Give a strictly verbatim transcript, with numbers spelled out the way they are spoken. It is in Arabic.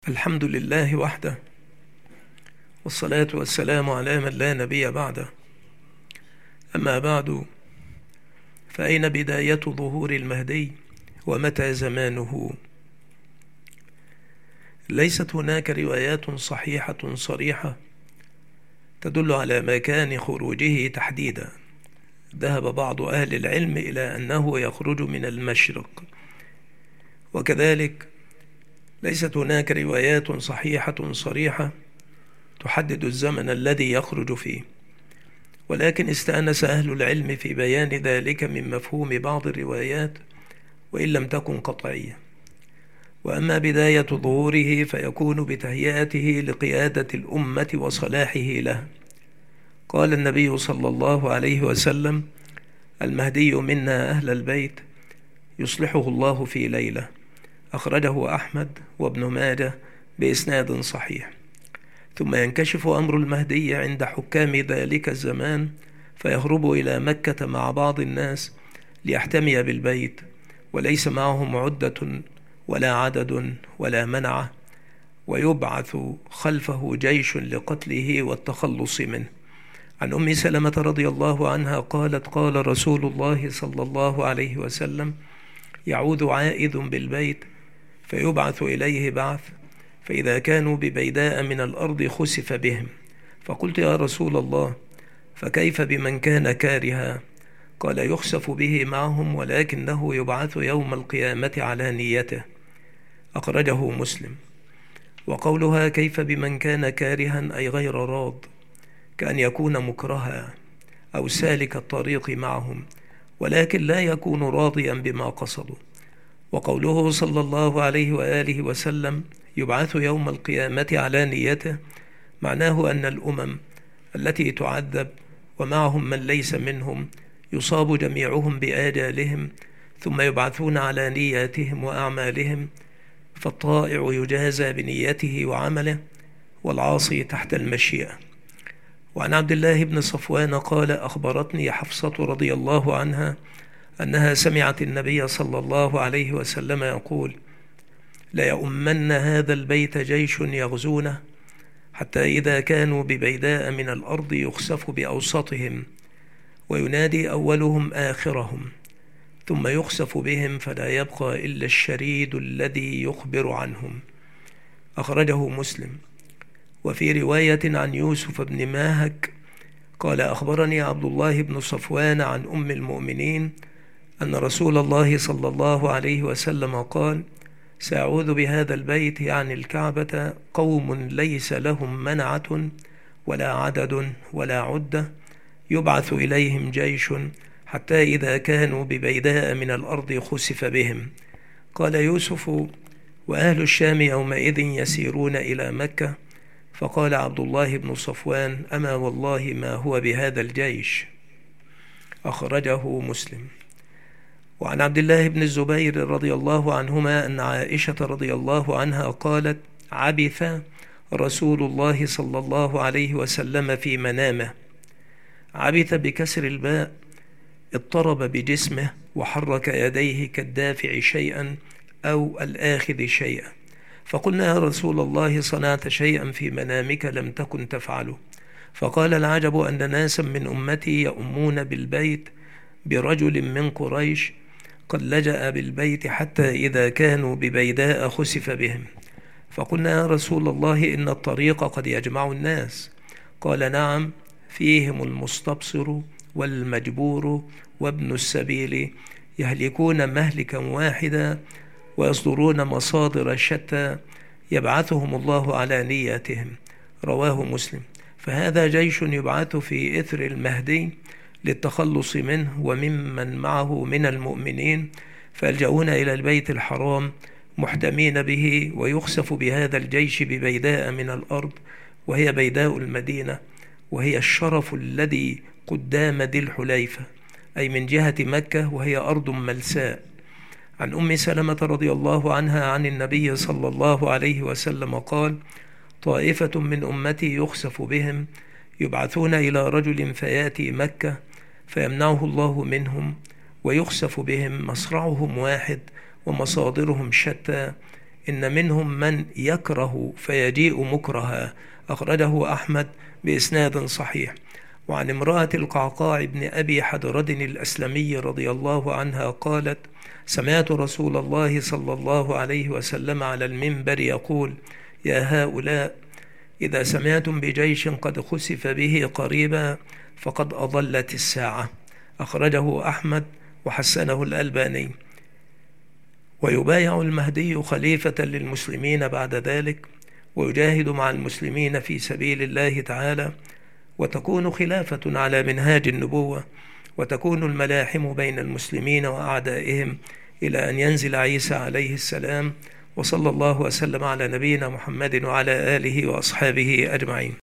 الحمد لله وحده، والصلاة والسلام على من لا نبي بعده. أما بعد، فأين بداية ظهور المهدي ومتى زمانه؟ ليست هناك روايات صحيحة صريحة تدل على مكان خروجه تحديدا. ذهب بعض أهل العلم إلى أنه يخرج من المشرق، وكذلك ليست هناك روايات صحيحة صريحة تحدد الزمن الذي يخرج فيه، ولكن استأنس أهل العلم في بيان ذلك من مفهوم بعض الروايات وإن لم تكن قطعية. وأما بداية ظهوره فيكون بتهيئته لقيادة الأمة وصلاحه لها. قال النبي صلى الله عليه وسلم: المهدي منا أهل البيت يصلحه الله في ليلة. أخرجه أحمد وابن ماجه بإسناد صحيح. ثم ينكشف أمر المهدي عند حكام ذلك الزمان، فيهرب إلى مكة مع بعض الناس ليحتمي بالبيت، وليس معهم عدة ولا عدد ولا منعة، ويبعث خلفه جيش لقتله والتخلص منه. عن أم سلمة رضي الله عنها قالت: قال رسول الله صلى الله عليه وسلم: يعود عائذ بالبيت فيبعث إليه بعث، فإذا كانوا ببيداء من الأرض خسف بهم. فقلت: يا رسول الله، فكيف بمن كان كارها؟ قال: يخسف به معهم، ولكنه يبعث يوم القيامة على نيته. أخرجه مسلم. وقولها كيف بمن كان كارها أي غير راض، كأن يكون مكرها أو سالك الطريق معهم، ولكن لا يكون راضيا بما قصدوا. وقوله صلى الله عليه وآله وسلم: يبعث يوم القيامة على نيته، معناه أن الأمم التي تعذب ومعهم من ليس منهم يصاب جميعهم بآجالهم، ثم يبعثون على نياتهم وأعمالهم، فالطائع يجازى بنيته وعمله، والعاصي تحت المشيئة. وعن عبد الله بن صفوان قال: أخبرتني حفصة رضي الله عنها أنها سمعت النبي صلى الله عليه وسلم يقول: ليؤمن هذا البيت جيش يغزونه، حتى إذا كانوا ببيداء من الأرض يخسف بأوسطهم، وينادي أولهم آخرهم، ثم يخسف بهم فلا يبقى إلا الشريد الذي يخبر عنهم. أخرجه مسلم. وفي رواية عن يوسف بن ماهك قال: أخبرني عبد الله بن صفوان عن أم المؤمنين أن رسول الله صلى الله عليه وسلم قال: سأعوذ بهذا البيت، يعني الكعبة، قوم ليس لهم منعة ولا عدد ولا عدة، يبعث إليهم جيش حتى إذا كانوا ببيداء من الأرض خسف بهم. قال يوسف: وأهل الشام يومئذ يسيرون إلى مكة. فقال عبد الله بن صفوان: أما والله ما هو بهذا الجيش. أخرجه مسلم. وعن عبد الله بن الزبير رضي الله عنهما أن عائشة رضي الله عنها قالت: عبث رسول الله صلى الله عليه وسلم في منامه. عبث بكسر الباء، اضطرب بجسمه وحرك يديه كالدافع شيئا أو الآخذ شيئا. فقلنا: يا رسول الله، صنعت شيئا في منامك لم تكن تفعله. فقال: العجب أن ناسا من أمتي يؤمون بالبيت برجل من قريش قد لجأ بالبيت حتى إذا كانوا ببيداء خسف بهم. فقلنا: يا رسول الله، إن الطريق قد يجمع الناس. قال: نعم، فيهم المستبصر والمجبور وابن السبيل، يهلكون مهلكا واحدا ويصدرون مصادر شتى، يبعثهم الله على نياتهم. رواه مسلم. فهذا جيش يبعث في إثر المهدي للتخلص منه وممن معه من المؤمنين، فيلجؤون إلى البيت الحرام محتمين به، ويخسف بهذا الجيش ببيداء من الأرض، وهي بيداء المدينة، وهي الشرف الذي قدام ذي الحليفة، أي من جهة مكة، وهي أرض ملساء. عن أم سلمة رضي الله عنها عن النبي صلى الله عليه وسلم قال: طائفة من أمتي يخسف بهم، يبعثون إلى رجل فياتي مكة فيمنعه الله منهم، ويخسف بهم، مصرعهم واحد ومصادرهم شتى، إن منهم من يكره فيجيء مكرها، أخرجه أحمد بإسناد صحيح. وعن امرأة القعقاع بن أبي حدرد الأسلمي رضي الله عنها قالت: سمعت رسول الله صلى الله عليه وسلم على المنبر يقول: يا هؤلاء، إذا سمعتم بجيش قد خسف به قريبا فقد أضلت الساعة، أخرجه أحمد وحسنه الألباني. ويبايع المهدي خليفة للمسلمين بعد ذلك، ويجاهد مع المسلمين في سبيل الله تعالى، وتكون خلافة على منهاج النبوة، وتكون الملاحم بين المسلمين وأعدائهم إلى أن ينزل عيسى عليه السلام. وصلى الله وسلم على نبينا محمد وعلى آله وأصحابه أجمعين.